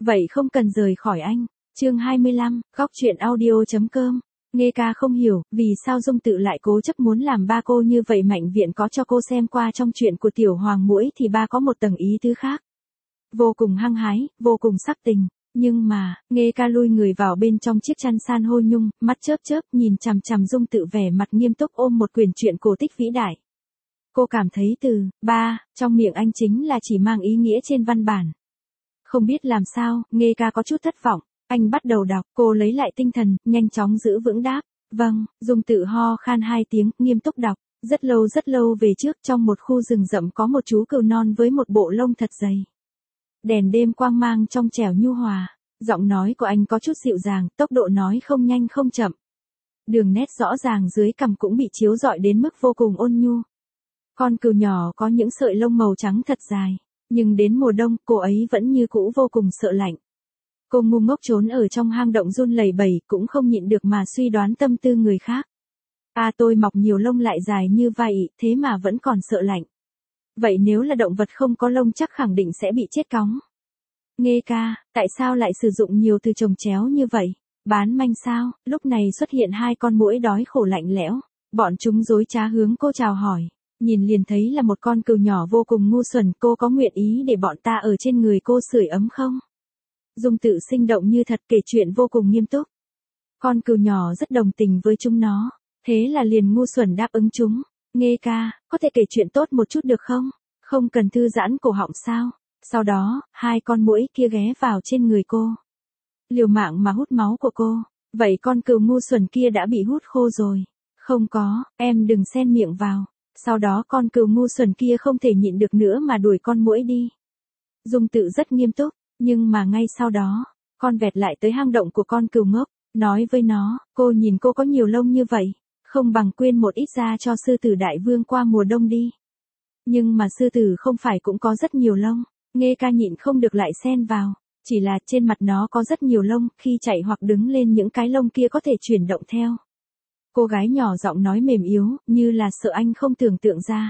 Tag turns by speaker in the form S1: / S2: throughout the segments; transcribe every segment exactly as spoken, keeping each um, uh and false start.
S1: Vậy không cần rời khỏi anh. Chương hai mươi lăm, góc truyện audio.com. Nghe ca không hiểu, vì sao Dung Tự lại cố chấp muốn làm ba cô như vậy. Mạnh viện có cho cô xem qua trong chuyện của tiểu hoàng muỗi thì ba có một tầng ý tứ khác. Vô cùng hăng hái, vô cùng sắc tình. Nhưng mà, Nghe ca lui người vào bên trong chiếc chăn san hô nhung, mắt chớp chớp nhìn chằm chằm Dung Tự vẻ mặt nghiêm túc ôm một quyển truyện cổ tích vĩ đại. Cô cảm thấy từ ba trong miệng anh chính là chỉ mang ý nghĩa trên văn bản. Không biết làm sao, Nghe ca có chút thất vọng. Anh bắt đầu đọc, cô lấy lại tinh thần, nhanh chóng giữ vững đáp. Vâng, Dung Tự ho khan hai tiếng, nghiêm túc đọc. Rất lâu rất lâu về trước, trong một khu rừng rậm có một chú cừu non với một bộ lông thật dày. Đèn đêm quang mang trong trẻo nhu hòa. Giọng nói của anh có chút dịu dàng, tốc độ nói không nhanh không chậm. Đường nét rõ ràng dưới cằm cũng bị chiếu rọi đến mức vô cùng ôn nhu. Con cừu nhỏ có những sợi lông màu trắng thật dài. Nhưng đến mùa đông, cô ấy vẫn như cũ vô cùng sợ lạnh. Cô ngu ngốc trốn ở trong hang động run lẩy bẩy, cũng không nhịn được mà suy đoán tâm tư người khác. À, tôi mọc nhiều lông lại dài như vậy, thế mà vẫn còn sợ lạnh. Vậy nếu là động vật không có lông chắc khẳng định sẽ bị chết cóng. Nghe ca, tại sao lại sử dụng nhiều từ chồng chéo như vậy? Bán manh sao? Lúc này xuất hiện hai con muỗi đói khổ lạnh lẽo. Bọn chúng dối trá hướng cô chào hỏi. Nhìn liền thấy là một con cừu nhỏ vô cùng ngu xuẩn. Cô có nguyện ý để bọn ta ở trên người cô sưởi ấm không? Dung Tự sinh động như thật kể chuyện vô cùng nghiêm túc. Con cừu nhỏ rất đồng tình với chúng nó. Thế là liền ngu xuẩn đáp ứng chúng. Nghe ca, có thể kể chuyện tốt một chút được không? Không cần thư giãn cổ họng sao? Sau đó, hai con muỗi kia ghé vào trên người cô. Liều mạng mà hút máu của cô. Vậy con cừu ngu xuẩn kia đã bị hút khô rồi. Không có, em đừng xen miệng vào. Sau đó con cừu ngu xuẩn kia không thể nhịn được nữa mà đuổi con muỗi đi. Dung Tự rất nghiêm túc, nhưng mà ngay sau đó, con vẹt lại tới hang động của con cừu ngốc, nói với nó, cô nhìn cô có nhiều lông như vậy, không bằng quyên một ít ra cho sư tử đại vương qua mùa đông đi. Nhưng mà sư tử không phải cũng có rất nhiều lông. Nghe ca nhịn không được lại xen vào, chỉ là trên mặt nó có rất nhiều lông, khi chạy hoặc đứng lên những cái lông kia có thể chuyển động theo. Cô gái nhỏ giọng nói mềm yếu, như là sợ anh không tưởng tượng ra.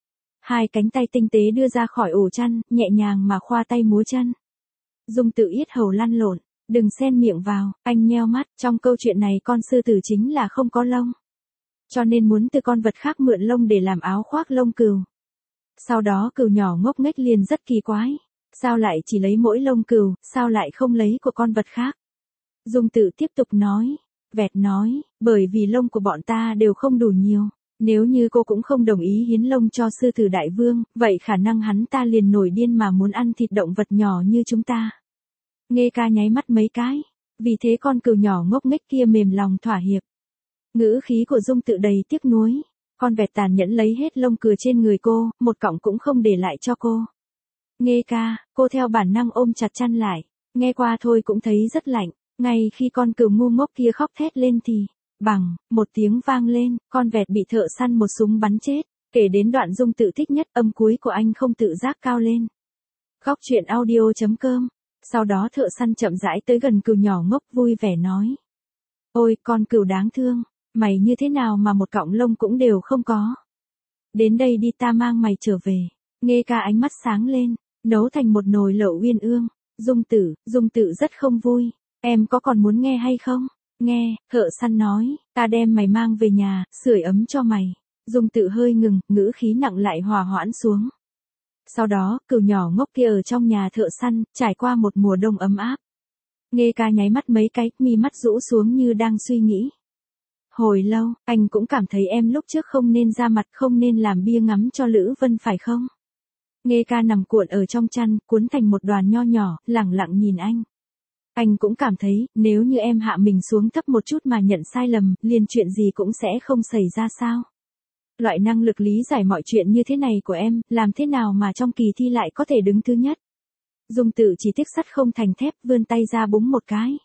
S1: Hai cánh tay tinh tế đưa ra khỏi ổ chăn, nhẹ nhàng mà khoa tay múa chân. Dung Tự yết hầu lăn lộn, đừng xen miệng vào, anh nheo mắt, trong câu chuyện này con sư tử chính là không có lông. Cho nên muốn từ con vật khác mượn lông để làm áo khoác lông cừu. Sau đó cừu nhỏ ngốc nghếch liền rất kỳ quái. Sao lại chỉ lấy mỗi lông cừu, sao lại không lấy của con vật khác? Dung Tự tiếp tục nói. Vẹt nói, bởi vì lông của bọn ta đều không đủ nhiều. Nếu như cô cũng không đồng ý hiến lông cho sư tử đại vương, vậy khả năng hắn ta liền nổi điên mà muốn ăn thịt động vật nhỏ như chúng ta. Nghe ca nháy mắt mấy cái. Vì thế con cừu nhỏ ngốc nghếch kia mềm lòng thỏa hiệp. Ngữ khí của Dung Tự đầy tiếc nuối. Con vẹt tàn nhẫn lấy hết lông cừu trên người cô, một cọng cũng không để lại cho cô. Nghe ca, cô theo bản năng ôm chặt chăn lại. Nghe qua thôi cũng thấy rất lạnh. Ngay khi con cừu ngu ngốc kia khóc thét lên thì, bằng, một tiếng vang lên, con vẹt bị thợ săn một súng bắn chết. Kể đến đoạn Dung Tự thích nhất, âm cuối của anh không tự giác cao lên. Góc truyện audio.com. Sau đó thợ săn chậm rãi tới gần cừu nhỏ ngốc vui vẻ nói. Ôi, con cừu đáng thương, mày như thế nào mà một cọng lông cũng đều không có. Đến đây đi, ta mang mày trở về. Nghe ca ánh mắt sáng lên, nấu thành một nồi lẩu uyên ương. Dung Tự, Dung Tự rất không vui. Em có còn muốn nghe hay không? Nghe, thợ săn nói, ta đem mày mang về nhà, sưởi ấm cho mày. Dung Tự hơi ngừng, ngữ khí nặng lại hòa hoãn xuống. Sau đó, cừu nhỏ ngốc kia ở trong nhà thợ săn, trải qua một mùa đông ấm áp. Nghe ca nháy mắt mấy cái, mi mắt rũ xuống như đang suy nghĩ. Hồi lâu, anh cũng cảm thấy em lúc trước không nên ra mặt, không nên làm bia ngắm cho Lữ Vân phải không? Nghe ca nằm cuộn ở trong chăn, cuốn thành một đoàn nho nhỏ, lẳng lặng nhìn anh. Anh cũng cảm thấy, nếu như em hạ mình xuống thấp một chút mà nhận sai lầm, liền chuyện gì cũng sẽ không xảy ra sao. Loại năng lực lý giải mọi chuyện như thế này của em, làm thế nào mà trong kỳ thi lại có thể đứng thứ nhất. Dung Tự chỉ tiếc sắt không thành thép, vươn tay ra búng một cái.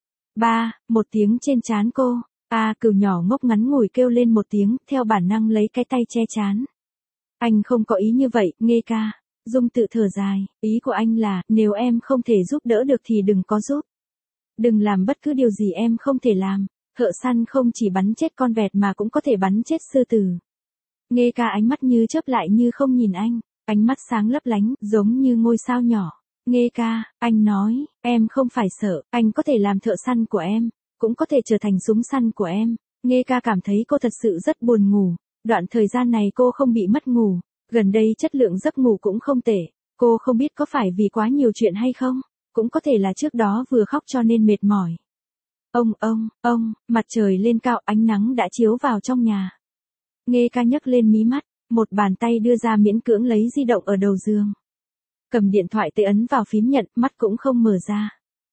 S1: Ba, một tiếng trên trán cô. À, cừu nhỏ ngốc ngắn ngủi kêu lên một tiếng, theo bản năng lấy cái tay che trán. Anh không có ý như vậy, Nghe ca. Dung Tự thở dài, ý của anh là, nếu em không thể giúp đỡ được thì đừng có giúp. Đừng làm bất cứ điều gì em không thể làm. Thợ săn không chỉ bắn chết con vẹt mà cũng có thể bắn chết sư tử. Nghe ca ánh mắt như chớp lại như không nhìn anh, ánh mắt sáng lấp lánh, giống như ngôi sao nhỏ. Nghê ca, anh nói, em không phải sợ, anh có thể làm thợ săn của em, cũng có thể trở thành súng săn của em. Nghê ca cảm thấy cô thật sự rất buồn ngủ, đoạn thời gian này cô không bị mất ngủ, gần đây chất lượng giấc ngủ cũng không tệ, cô không biết có phải vì quá nhiều chuyện hay không, cũng có thể là trước đó vừa khóc cho nên mệt mỏi. Ông, ông, ông, mặt trời lên cao, ánh nắng đã chiếu vào trong nhà. Nghê ca nhấc lên mí mắt, một bàn tay đưa ra miễn cưỡng lấy di động ở đầu giường. Cầm điện thoại tới ấn vào phím nhận, mắt cũng không mở ra.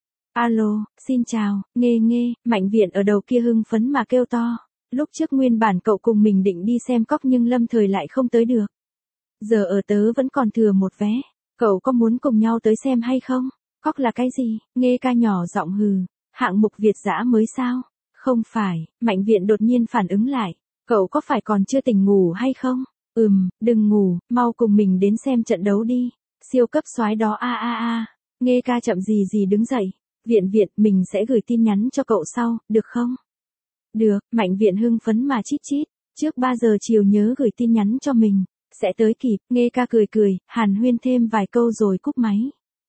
S1: Alo, xin chào, Nghê Nghê, Mạnh Viện ở đầu kia hưng phấn mà kêu to. Lúc trước nguyên bản cậu cùng mình định đi xem Cóc nhưng lâm thời lại không tới được. Giờ ở tớ vẫn còn thừa một vé, cậu có muốn cùng nhau tới xem hay không? Cóc là cái gì? Nghê ca nhỏ giọng hừ, hạng mục Việt dã mới sao? Không phải, Mạnh Viện đột nhiên phản ứng lại, cậu có phải còn chưa tỉnh ngủ hay không? Ừm, đừng ngủ, mau cùng mình đến xem trận đấu đi. Siêu cấp soái đó a a a. Nghê ca chậm gì gì đứng dậy. Viện Viện, mình sẽ gửi tin nhắn cho cậu sau, được không? Được, Mạnh Viện hưng phấn mà chít chít. Trước ba giờ chiều nhớ gửi tin nhắn cho mình. Sẽ tới kịp. Nghê ca cười cười, hàn huyên thêm vài câu rồi cúp máy.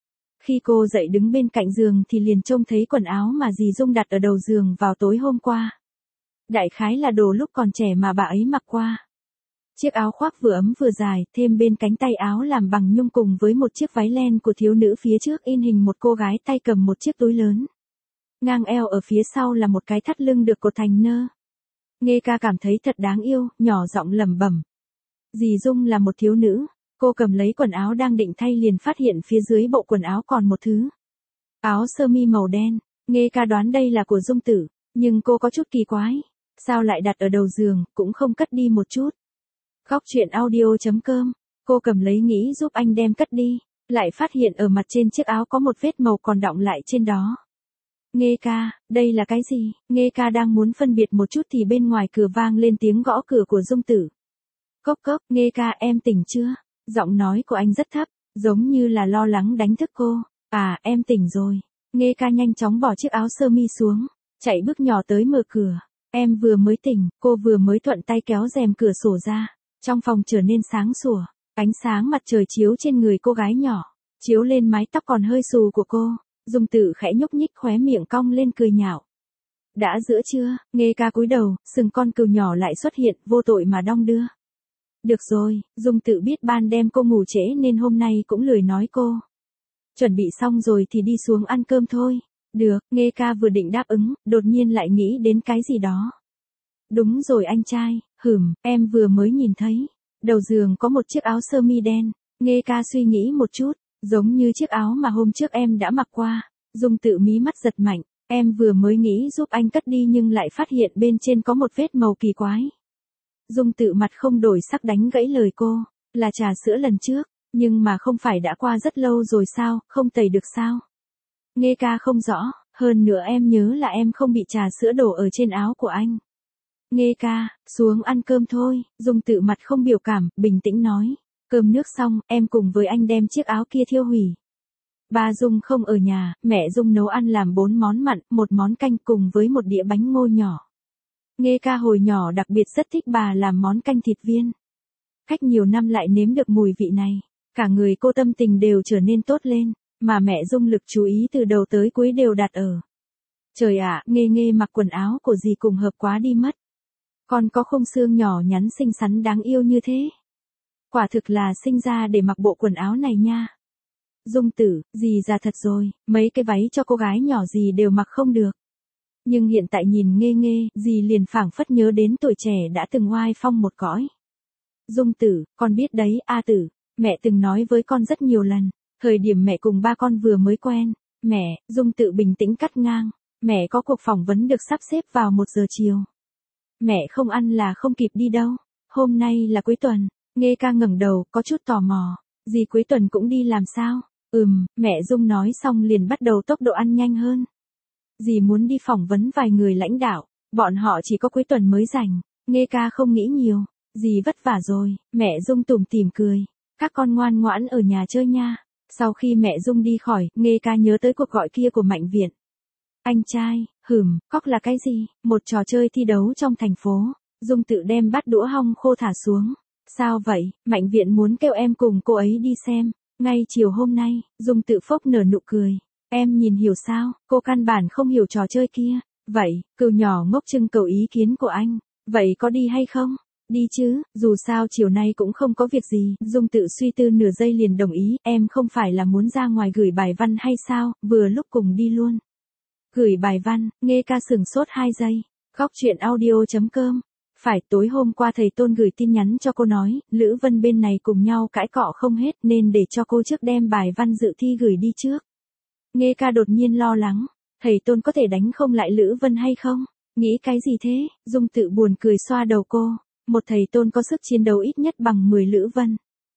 S1: Khi cô dậy đứng bên cạnh giường thì liền trông thấy quần áo mà dì Dung đặt ở đầu giường vào tối hôm qua. Đại khái là đồ lúc còn trẻ mà bà ấy mặc qua. Chiếc áo khoác vừa ấm vừa dài, thêm bên cánh tay áo làm bằng nhung cùng với một chiếc váy len của thiếu nữ phía trước in hình một cô gái tay cầm một chiếc túi lớn. Ngang eo ở phía sau là một cái thắt lưng được cột thành nơ. Nghê ca cảm thấy thật đáng yêu, nhỏ giọng lẩm bẩm. Dì Dung là một thiếu nữ, cô cầm lấy quần áo đang định thay liền phát hiện phía dưới bộ quần áo còn một thứ. Áo sơ mi màu đen, Nghê ca đoán đây là của Dung Tử, nhưng cô có chút kỳ quái. Sao lại đặt ở đầu giường, cũng không cất đi một chút. Góc chuyện audio chấm com, cô cầm lấy nghĩ giúp anh đem cất đi, lại phát hiện ở mặt trên chiếc áo có một vết màu còn đọng lại trên đó. Nghê ca, đây là cái gì? Nghê ca đang muốn phân biệt một chút thì bên ngoài cửa vang lên tiếng gõ cửa của Dung Tử. Cốc cốc, Nghê ca em tỉnh chưa? Giọng nói của anh rất thấp, giống như là lo lắng đánh thức cô. À, em tỉnh rồi. Nghê ca nhanh chóng bỏ chiếc áo sơ mi xuống, chạy bước nhỏ tới mở cửa. Em vừa mới tỉnh, cô vừa mới thuận tay kéo rèm cửa sổ ra. Trong phòng trở nên sáng sủa, ánh sáng mặt trời chiếu trên người cô gái nhỏ, chiếu lên mái tóc còn hơi xù của cô. Dung Tử khẽ nhúc nhích khóe miệng cong lên cười nhạo. Đã giữa trưa, Nghê ca cúi đầu, sừng con cừu nhỏ lại xuất hiện, vô tội mà đong đưa. Được rồi, Dung Tử biết ban đêm cô ngủ trễ nên hôm nay cũng lười nói cô. Chuẩn bị xong rồi thì đi xuống ăn cơm thôi. Được, Nghê ca vừa định đáp ứng, đột nhiên lại nghĩ đến cái gì đó. Đúng rồi anh trai, hửm, em vừa mới nhìn thấy. Đầu giường có một chiếc áo sơ mi đen. Nghê ca suy nghĩ một chút, giống như chiếc áo mà hôm trước em đã mặc qua. Dung Tự mí mắt giật mạnh, em vừa mới nghĩ giúp anh cất đi nhưng lại phát hiện bên trên có một vết màu kỳ quái. Dung Tự mặt không đổi sắc đánh gãy lời cô, là trà sữa lần trước, nhưng mà không phải đã qua rất lâu rồi sao, không tẩy được sao? Nghê ca không rõ, hơn nữa em nhớ là em không bị trà sữa đổ ở trên áo của anh. Nghê ca, xuống ăn cơm thôi, Dung Tự mặt không biểu cảm, bình tĩnh nói. Cơm nước xong, em cùng với anh đem chiếc áo kia thiêu hủy. Ba Dung không ở nhà, mẹ Dung nấu ăn làm bốn món mặn, một món canh cùng với một đĩa bánh ngô nhỏ. Nghê ca hồi nhỏ đặc biệt rất thích bà làm món canh thịt viên. Cách nhiều năm lại nếm được mùi vị này, cả người cô tâm tình đều trở nên tốt lên, mà mẹ Dung lực chú ý từ đầu tới cuối đều đặt ở. Trời ạ, Nghê Nghê mặc quần áo của dì cùng hợp quá đi mất. Còn có khung xương nhỏ nhắn xinh xắn đáng yêu như thế. Quả thực là sinh ra để mặc bộ quần áo này nha. Dung Tử, dì già thật rồi, mấy cái váy cho cô gái nhỏ dì đều mặc không được. Nhưng hiện tại nhìn Nghê Nghê, dì liền phảng phất nhớ đến tuổi trẻ đã từng oai phong một cõi. Dung Tử, con biết đấy, A Tử, mẹ từng nói với con rất nhiều lần, thời điểm mẹ cùng ba con vừa mới quen, mẹ, Dung Tự bình tĩnh cắt ngang, mẹ có cuộc phỏng vấn được sắp xếp vào một giờ chiều. Mẹ không ăn là không kịp đi đâu, hôm nay là cuối tuần. Nghê ca ngẩng đầu, có chút tò mò, dì cuối tuần cũng đi làm sao? Ừm, mẹ Dung nói xong liền bắt đầu tốc độ ăn nhanh hơn. Dì muốn đi phỏng vấn vài người lãnh đạo, bọn họ chỉ có cuối tuần mới rảnh. Nghê ca không nghĩ nhiều, dì vất vả rồi, mẹ Dung tủm tỉm cười. Các con ngoan ngoãn ở nhà chơi nha. Sau khi mẹ Dung đi khỏi, Nghê ca nhớ tới cuộc gọi kia của Mạnh Viện. Anh trai, hửm, Cóc là cái gì? Một trò chơi thi đấu trong thành phố. Dung Tự đem bát đũa hong khô thả xuống. Sao vậy, Mạnh Viện muốn kêu em cùng cô ấy đi xem. Ngay chiều hôm nay, Dung Tự phốc nở nụ cười. Em nhìn hiểu sao, cô căn bản không hiểu trò chơi kia. Vậy, cừu nhỏ ngốc trưng cầu ý kiến của anh. Vậy có đi hay không? Đi chứ, dù sao chiều nay cũng không có việc gì. Dung Tự suy tư nửa giây liền đồng ý. Em không phải là muốn ra ngoài gửi bài văn hay sao, vừa lúc cùng đi luôn. Gửi bài văn, Nghe Ca sửng sốt hai giây. Góc chuyện audio chấm com. Phải, tối hôm qua thầy Tôn gửi tin nhắn cho cô nói, Lữ Vân bên này cùng nhau cãi cọ không hết nên để cho cô trước đem bài văn dự thi gửi đi trước. Nghe Ca đột nhiên lo lắng, thầy Tôn có thể đánh không lại Lữ Vân hay không? Nghĩ cái gì thế? Dung Tự buồn cười xoa đầu cô, một thầy Tôn có sức chiến đấu ít nhất bằng mười Lữ Vân.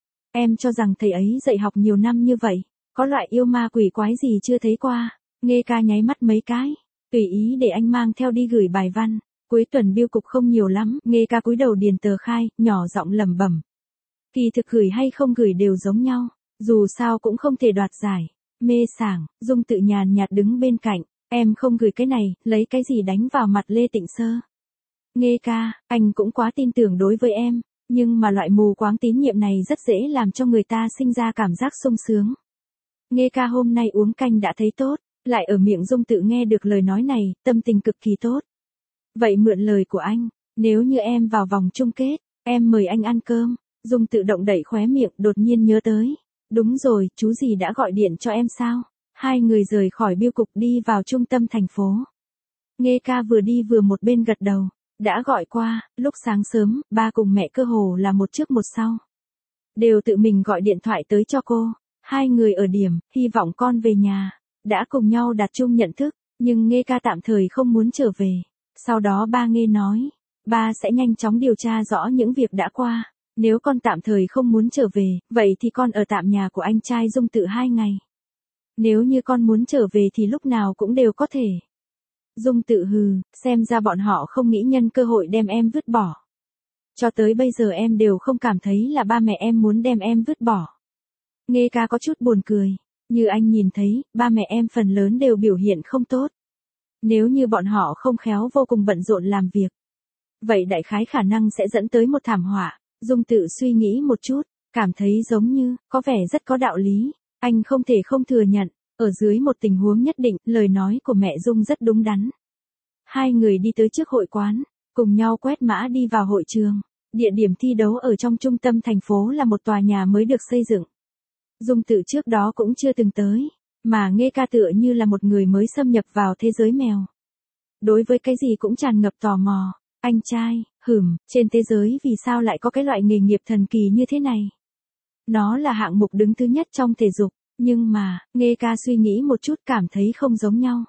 S1: Em cho rằng thầy ấy dạy học nhiều năm như vậy, có loại yêu ma quỷ quái gì chưa thấy qua. Nghe Ca nháy mắt mấy cái, tùy ý để anh mang theo đi gửi bài văn. Cuối tuần biêu cục không nhiều lắm, Nghe Ca cúi đầu điền tờ khai, nhỏ giọng lẩm bẩm. Kỳ thực gửi hay không gửi đều giống nhau, dù sao cũng không thể đoạt giải. Mê sảng, Dung Tự nhàn nhạt đứng bên cạnh, em không gửi cái này, lấy cái gì đánh vào mặt Lê Tịnh Sơ. Nghe Ca, anh cũng quá tin tưởng đối với em, nhưng mà loại mù quáng tín nhiệm này rất dễ làm cho người ta sinh ra cảm giác sung sướng. Nghe Ca hôm nay uống canh đã thấy tốt, lại ở miệng Dung Tự nghe được lời nói này, tâm tình cực kỳ tốt. Vậy mượn lời của anh, nếu như em vào vòng chung kết, em mời anh ăn cơm. Dung Tự động đẩy khóe miệng, đột nhiên nhớ tới. Đúng rồi, chú gì đã gọi điện cho em sao? Hai người rời khỏi biêu cục đi vào trung tâm thành phố. Nghe Ca vừa đi vừa một bên gật đầu. Đã gọi qua, lúc sáng sớm, ba cùng mẹ cơ hồ là một trước một sau. Đều tự mình gọi điện thoại tới cho cô. Hai người ở điểm, hy vọng con về nhà. Đã cùng nhau đạt chung nhận thức, nhưng Nghe Ca tạm thời không muốn trở về. Sau đó ba Nghe nói, ba sẽ nhanh chóng điều tra rõ những việc đã qua. Nếu con tạm thời không muốn trở về, vậy thì con ở tạm nhà của anh trai Dung Tự hai ngày. Nếu như con muốn trở về thì lúc nào cũng đều có thể. Dung Tự hừ, xem ra bọn họ không nghĩ nhân cơ hội đem em vứt bỏ. Cho tới bây giờ em đều không cảm thấy là ba mẹ em muốn đem em vứt bỏ. Nghe Ca có chút buồn cười, như anh nhìn thấy, ba mẹ em phần lớn đều biểu hiện không tốt. Nếu như bọn họ không khéo vô cùng bận rộn làm việc, vậy đại khái khả năng sẽ dẫn tới một thảm họa. Dung Tự suy nghĩ một chút, cảm thấy giống như, có vẻ rất có đạo lý. Anh không thể không thừa nhận, ở dưới một tình huống nhất định, lời nói của mẹ Dung rất đúng đắn. Hai người đi tới trước hội quán, cùng nhau quét mã đi vào hội trường. Địa điểm thi đấu ở trong trung tâm thành phố là một tòa nhà mới được xây dựng. Dung Tự trước đó cũng chưa từng tới, mà Nghe Ca tựa như là một người mới xâm nhập vào thế giới mèo. Đối với cái gì cũng tràn ngập tò mò. Anh trai, hửm, trên thế giới vì sao lại có cái loại nghề nghiệp thần kỳ như thế này? Nó là hạng mục đứng thứ nhất trong thể dục, nhưng mà, Nghe Ca suy nghĩ một chút cảm thấy không giống nhau.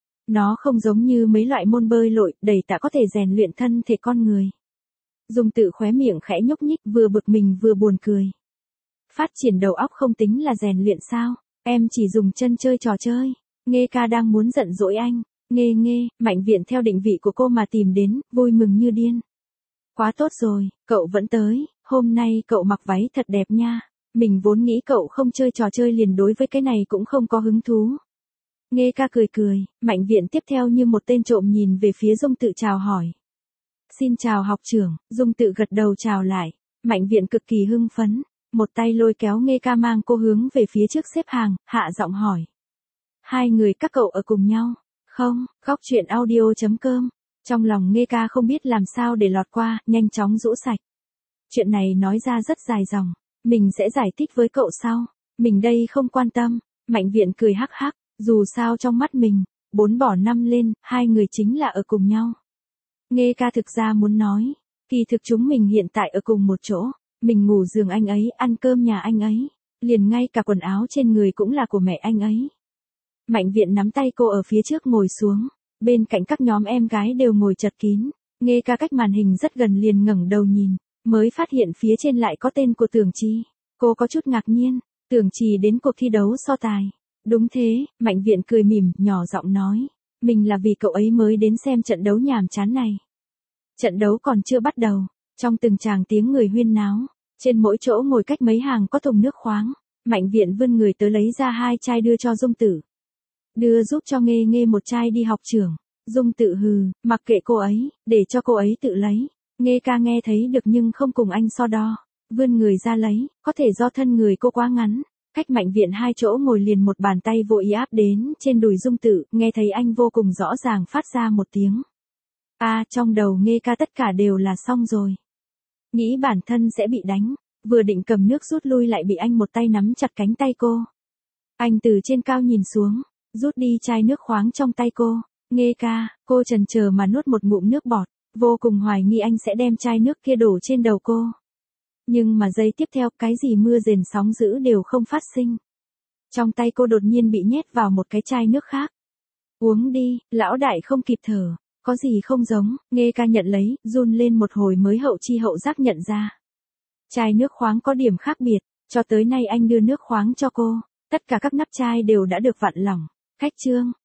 S1: Nó không giống như mấy loại môn bơi lội, đẩy tạ có thể rèn luyện thân thể con người. Dung Tự khóe miệng khẽ nhúc nhích, vừa bực mình vừa buồn cười. Phát triển đầu óc không tính là rèn luyện sao? Em chỉ dùng chân chơi trò chơi. Nghe Ca đang muốn giận dỗi anh. Nghe Nghe, Mạnh Viện theo định vị của cô mà tìm đến, vui mừng như điên. Quá tốt rồi, cậu vẫn tới, hôm nay cậu mặc váy thật đẹp nha. Mình vốn nghĩ cậu không chơi trò chơi liền đối với cái này cũng không có hứng thú. Nghe Ca cười cười, Mạnh Viện tiếp theo như một tên trộm nhìn về phía Dung Tự chào hỏi. Xin chào học trưởng, Dung Tự gật đầu chào lại. Mạnh Viện cực kỳ hưng phấn, một tay lôi kéo Nghe Ca mang cô hướng về phía trước xếp hàng, hạ giọng hỏi. Hai người các cậu ở cùng nhau? Không, góc chuyện audio chấm com. Trong lòng Nghe Ca không biết làm sao để lọt qua, nhanh chóng rũ sạch. Chuyện này nói ra rất dài dòng, mình sẽ giải thích với cậu sau. Mình đây không quan tâm. Mạnh Viện cười hắc hắc, dù sao trong mắt mình, bốn bỏ năm lên, hai người chính là ở cùng nhau. Nghe Ca thực ra muốn nói, kỳ thực chúng mình hiện tại ở cùng một chỗ, mình ngủ giường anh ấy, ăn cơm nhà anh ấy, liền ngay cả quần áo trên người cũng là của mẹ anh ấy. Mạnh Viện nắm tay cô ở phía trước ngồi xuống, bên cạnh các nhóm em gái đều ngồi chật kín. Nghe Ca cách màn hình rất gần liền ngẩng đầu nhìn, mới phát hiện phía trên lại có tên của Tưởng Trì. Cô có chút ngạc nhiên, Tưởng Trì đến cuộc thi đấu so tài. Đúng thế, Mạnh Viện cười mỉm, nhỏ giọng nói, mình là vì cậu ấy mới đến xem trận đấu nhàm chán này. Trận đấu còn chưa bắt đầu, trong từng tràng tiếng người huyên náo, trên mỗi chỗ ngồi cách mấy hàng có thùng nước khoáng. Mạnh Viện vươn người tới lấy ra hai chai đưa cho Dung Tự. Đưa giúp cho Nghe Nghe một chai đi học trưởng. Dung Tự hừ, mặc kệ cô ấy, để cho cô ấy tự lấy. Nghe Ca nghe thấy được nhưng không cùng anh so đo. Vươn người ra lấy, có thể do thân người cô quá ngắn, Cách Mạnh Viện hai chỗ ngồi liền một bàn tay vô ý áp đến trên đùi Dung Tự, nghe thấy anh vô cùng rõ ràng phát ra một tiếng. A, trong đầu Nghê Ca tất cả đều là xong rồi. Nghĩ bản thân sẽ bị đánh, vừa định cầm nước rút lui lại bị anh một tay nắm chặt cánh tay cô. Anh từ trên cao nhìn xuống, rút đi chai nước khoáng trong tay cô. Nghê Ca, cô chần chờ mà nuốt một ngụm nước bọt, vô cùng hoài nghi anh sẽ đem chai nước kia đổ trên đầu cô. Nhưng mà giây tiếp theo, cái gì mưa rền sóng dữ đều không phát sinh. Trong tay cô đột nhiên bị nhét vào một cái chai nước khác. Uống đi, lão đại không kịp thở, có gì không giống, Nghê Ca nhận lấy, run lên một hồi mới hậu chi hậu giác nhận ra. Chai nước khoáng có điểm khác biệt, cho tới nay anh đưa nước khoáng cho cô, tất cả các nắp chai đều đã được vặn lỏng. Khách trương,